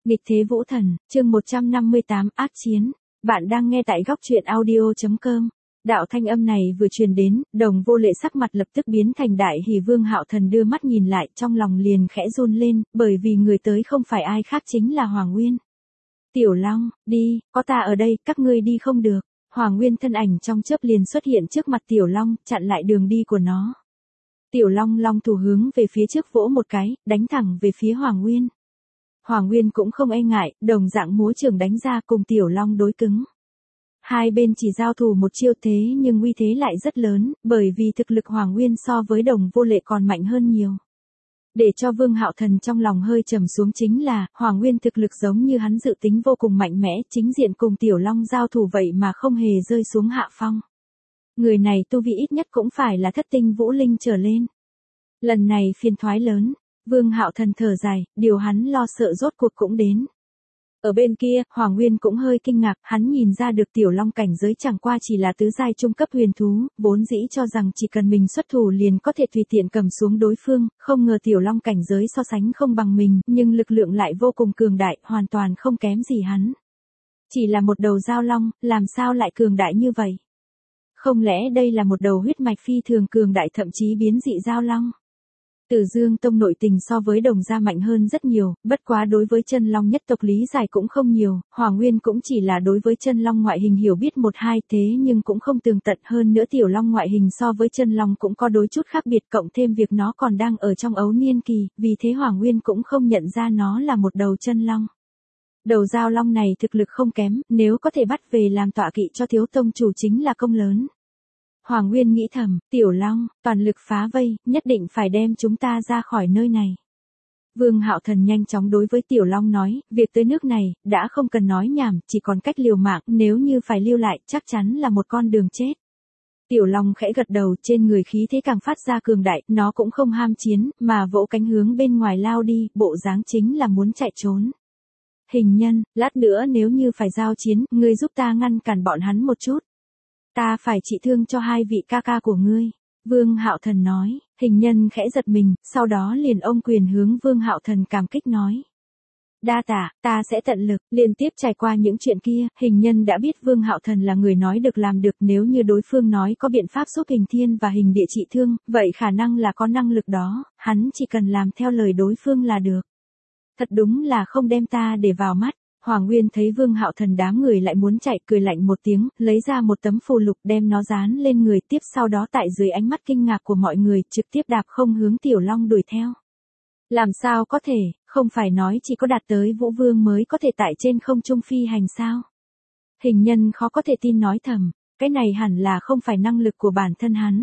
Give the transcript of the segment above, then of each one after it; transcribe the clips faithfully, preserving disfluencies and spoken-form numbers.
Nghịch thế vũ thần, chương một trăm năm mươi tám, ác chiến. Bạn đang nghe tại góc truyện audio chấm com. Đạo thanh âm này vừa truyền đến, Đồng Vô Lệ sắc mặt lập tức biến thành đại hỉ. Vương Hạo Thần đưa mắt nhìn lại, trong lòng liền khẽ run lên, bởi vì người tới không phải ai khác chính là Hoàng Nguyên. Tiểu Long, đi, có ta ở đây, các ngươi đi không được. Hoàng Nguyên thân ảnh trong chớp liền xuất hiện trước mặt Tiểu Long, chặn lại đường đi của nó. Tiểu Long long thủ hướng về phía trước vỗ một cái, đánh thẳng về phía Hoàng Nguyên. Hoàng Nguyên cũng không e ngại, đồng dạng múa trường đánh ra cùng Tiểu Long đối cứng. Hai bên chỉ giao thủ một chiêu thế nhưng uy thế lại rất lớn, bởi vì thực lực Hoàng Nguyên so với Đồng Vô Lệ còn mạnh hơn nhiều. Để cho Vương Hạo Thần trong lòng hơi trầm xuống chính là, Hoàng Nguyên thực lực giống như hắn dự tính vô cùng mạnh mẽ, chính diện cùng Tiểu Long giao thủ vậy mà không hề rơi xuống hạ phong. Người này tu vi ít nhất cũng phải là thất tinh vũ linh trở lên. Lần này phiền toái lớn. Vương Hạo Thần thở dài, điều hắn lo sợ rốt cuộc cũng đến. Ở bên kia, Hoàng Nguyên cũng hơi kinh ngạc, hắn nhìn ra được Tiểu Long cảnh giới chẳng qua chỉ là tứ giai trung cấp huyền thú, vốn dĩ cho rằng chỉ cần mình xuất thủ liền có thể tùy tiện cầm xuống đối phương, không ngờ Tiểu Long cảnh giới so sánh không bằng mình, nhưng lực lượng lại vô cùng cường đại, hoàn toàn không kém gì hắn. Chỉ là một đầu giao long, làm sao lại cường đại như vậy? Không lẽ đây là một đầu huyết mạch phi thường cường đại thậm chí biến dị giao long? Tử Dương Tông nội tình so với Đồng gia mạnh hơn rất nhiều, bất quá đối với chân long nhất tộc lý giải cũng không nhiều, Hoàng Nguyên cũng chỉ là đối với chân long ngoại hình hiểu biết một hai thế nhưng cũng không tường tận, hơn nữa Tiểu Long ngoại hình so với chân long cũng có đối chút khác biệt, cộng thêm việc nó còn đang ở trong ấu niên kỳ, vì thế Hoàng Nguyên cũng không nhận ra nó là một đầu chân long. Đầu giao long này thực lực không kém, nếu có thể bắt về làm tọa kỵ cho thiếu tông chủ chính là công lớn. Hoàng Nguyên nghĩ thầm, Tiểu Long, toàn lực phá vây, nhất định phải đem chúng ta ra khỏi nơi này. Vương Hạo Thần nhanh chóng đối với Tiểu Long nói, việc tới nước này, đã không cần nói nhảm, chỉ còn cách liều mạng, nếu như phải lưu lại, chắc chắn là một con đường chết. Tiểu Long khẽ gật đầu, trên người khí thế càng phát ra cường đại, nó cũng không ham chiến, mà vỗ cánh hướng bên ngoài lao đi, bộ dáng chính là muốn chạy trốn. Hình Nhân, lát nữa nếu như phải giao chiến, ngươi giúp ta ngăn cản bọn hắn một chút. Ta phải trị thương cho hai vị ca ca của ngươi. Vương Hạo Thần nói, Hình Nhân khẽ giật mình, sau đó liền ôm quyền hướng Vương Hạo Thần cảm kích nói. Đa tạ, ta sẽ tận lực. Liên tiếp trải qua những chuyện kia, Hình Nhân đã biết Vương Hạo Thần là người nói được làm được, nếu như đối phương nói có biện pháp giúp Hình Thiên và Hình Địa trị thương, vậy khả năng là có năng lực đó, hắn chỉ cần làm theo lời đối phương là được. Thật đúng là không đem ta để vào mắt. Hoàng Nguyên thấy Vương Hạo Thần đám người lại muốn chạy, cười lạnh một tiếng, lấy ra một tấm phù lục đem nó dán lên người, tiếp sau đó tại dưới ánh mắt kinh ngạc của mọi người, trực tiếp đạp không hướng Tiểu Long đuổi theo. Làm sao có thể, không phải nói chỉ có đạt tới Vũ Vương mới có thể tại trên không trung phi hành sao? Hình Nhân khó có thể tin nói thầm, cái này hẳn là không phải năng lực của bản thân hắn.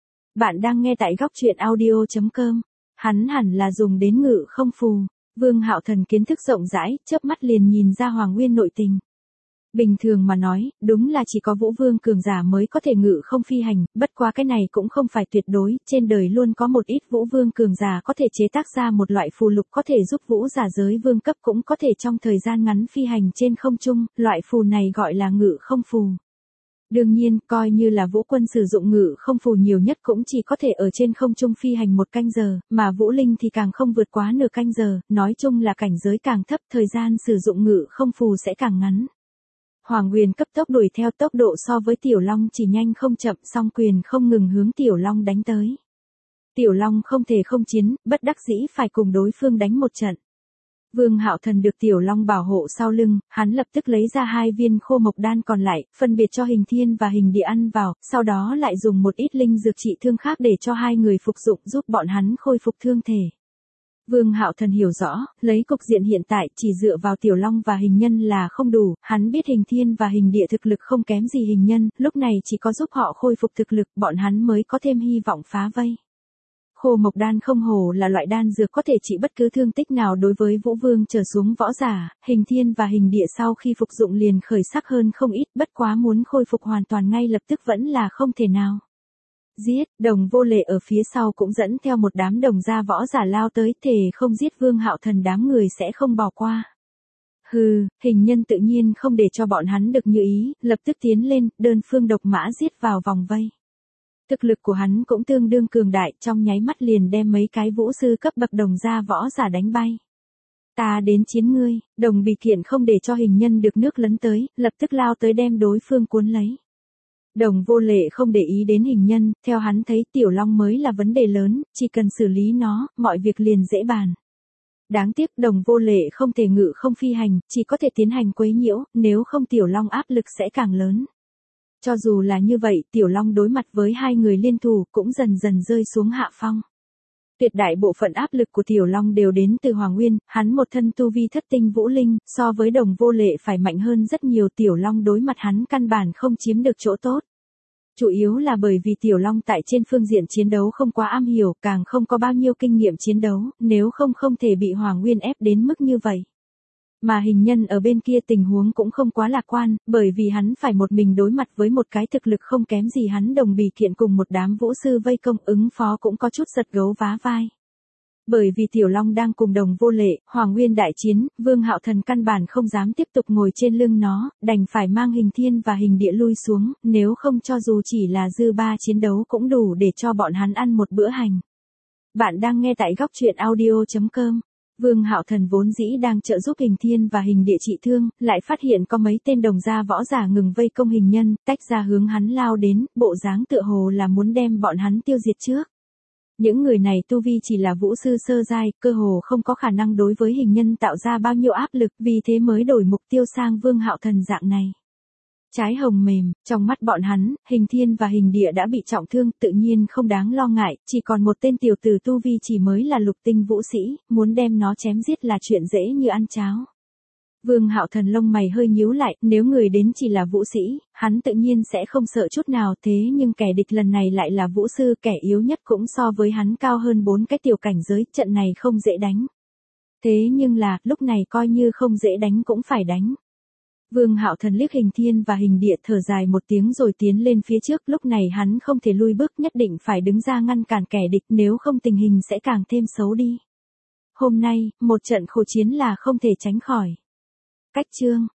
Bạn đang nghe tại góc truyện audio chấm com, hắn hẳn là dùng đến ngự không phù. Vương Hạo Thần kiến thức rộng rãi, chớp mắt liền nhìn ra Hoàng Nguyên nội tình. Bình thường mà nói, đúng là chỉ có Vũ Vương cường giả mới có thể ngự không phi hành, bất quá cái này cũng không phải tuyệt đối, trên đời luôn có một ít Vũ Vương cường giả có thể chế tác ra một loại phù lục có thể giúp Vũ giả giới vương cấp cũng có thể trong thời gian ngắn phi hành trên không trung, loại phù này gọi là ngự không phù. Đương nhiên, coi như là Vũ Quân sử dụng ngự không phù nhiều nhất cũng chỉ có thể ở trên không trung phi hành một canh giờ, mà Vũ Linh thì càng không vượt quá nửa canh giờ, nói chung là cảnh giới càng thấp, thời gian sử dụng ngự không phù sẽ càng ngắn. Hoàng Nguyên cấp tốc đuổi theo, tốc độ so với Tiểu Long chỉ nhanh không chậm, song quyền không ngừng hướng Tiểu Long đánh tới. Tiểu Long không thể không chiến, bất đắc dĩ phải cùng đối phương đánh một trận. Vương Hạo Thần được Tiểu Long bảo hộ sau lưng, hắn lập tức lấy ra hai viên khô mộc đan còn lại, phân biệt cho Hình Thiên và Hình Địa ăn vào, sau đó lại dùng một ít linh dược trị thương khác để cho hai người phục dụng giúp bọn hắn khôi phục thương thể. Vương Hạo Thần hiểu rõ, lấy cục diện hiện tại chỉ dựa vào Tiểu Long và Hình Nhân là không đủ, hắn biết Hình Thiên và Hình Địa thực lực không kém gì Hình Nhân, lúc này chỉ có giúp họ khôi phục thực lực, bọn hắn mới có thêm hy vọng phá vây. Khô mộc đan không hổ là loại đan dược có thể trị bất cứ thương tích nào đối với Vũ Vương trở xuống võ giả, Hình Thiên và Hình Địa sau khi phục dụng liền khởi sắc hơn không ít, bất quá muốn khôi phục hoàn toàn ngay lập tức vẫn là không thể nào. Giết, Đồng Vô Lệ ở phía sau cũng dẫn theo một đám đồng gia võ giả lao tới, thề không giết Vương Hạo Thần đám người sẽ không bỏ qua. Hừ, Hình Nhân tự nhiên không để cho bọn hắn được như ý, lập tức tiến lên, đơn phương độc mã giết vào vòng vây. Thực lực của hắn cũng tương đương cường đại, trong nháy mắt liền đem mấy cái vũ sư cấp bậc đồng gia võ giả đánh bay. Ta đến chiến ngươi, Đồng Bì Kiện không để cho hình nhân được nước lấn tới, lập tức lao tới đem đối phương cuốn lấy. Đồng Vô Lệ không để ý đến hình nhân, theo hắn thấy Tiểu Long mới là vấn đề lớn, chỉ cần xử lý nó, mọi việc liền dễ bàn. Đáng tiếc Đồng Vô Lệ không thể ngự không phi hành, chỉ có thể tiến hành quấy nhiễu, nếu không Tiểu Long áp lực sẽ càng lớn. Cho dù là như vậy, Tiểu Long đối mặt với hai người liên thủ cũng dần dần rơi xuống hạ phong. Tuyệt đại bộ phận áp lực của Tiểu Long đều đến từ Hoàng Nguyên, hắn một thân tu vi thất tinh vũ linh, so với Đồng Vô Lệ phải mạnh hơn rất nhiều. Tiểu Long đối mặt hắn căn bản không chiếm được chỗ tốt. Chủ yếu là bởi vì Tiểu Long tại trên phương diện chiến đấu không quá am hiểu, càng không có bao nhiêu kinh nghiệm chiến đấu, nếu không không thể bị Hoàng Nguyên ép đến mức như vậy. Mà hình nhân ở bên kia tình huống cũng không quá lạc quan, bởi vì hắn phải một mình đối mặt với một cái thực lực không kém gì hắn. Đồng Bì Kiện cùng một đám vũ sư vây công ứng phó cũng có chút giật gấu vá vai. Bởi vì Tiểu Long đang cùng Đồng Vô Lệ, Hoàng Nguyên đại chiến, Vương Hạo Thần căn bản không dám tiếp tục ngồi trên lưng nó, đành phải mang Hình Thiên và Hình Địa lui xuống, nếu không cho dù chỉ là dư ba chiến đấu cũng đủ để cho bọn hắn ăn một bữa hành. Bạn đang nghe tại góc truyện audio chấm com. Vương Hạo Thần vốn dĩ đang trợ giúp Hình Thiên và Hình Địa trị thương, lại phát hiện có mấy tên đồng gia võ giả ngừng vây công hình nhân, tách ra hướng hắn lao đến, bộ dáng tựa hồ là muốn đem bọn hắn tiêu diệt trước. Những người này tu vi chỉ là vũ sư sơ giai, cơ hồ không có khả năng đối với hình nhân tạo ra bao nhiêu áp lực, vì thế mới đổi mục tiêu sang Vương Hạo Thần dạng này. Trái hồng mềm, trong mắt bọn hắn, Hình Thiên và Hình Địa đã bị trọng thương, tự nhiên không đáng lo ngại, chỉ còn một tên tiểu tử tu vi chỉ mới là lục tinh vũ sĩ, muốn đem nó chém giết là chuyện dễ như ăn cháo. Vương Hạo Thần lông mày hơi nhíu lại, nếu người đến chỉ là vũ sĩ, hắn tự nhiên sẽ không sợ chút nào, thế nhưng kẻ địch lần này lại là vũ sư, kẻ yếu nhất cũng so với hắn cao hơn bốn cái tiểu cảnh giới, trận này không dễ đánh. Thế nhưng là, lúc này coi như không dễ đánh cũng phải đánh. Vương Hạo Thần liếc Hình Thiên và Hình Địa thở dài một tiếng rồi tiến lên phía trước, lúc này hắn không thể lui bước, nhất định phải đứng ra ngăn cản kẻ địch, nếu không tình hình sẽ càng thêm xấu đi. Hôm nay, một trận khổ chiến là không thể tránh khỏi. Cách chương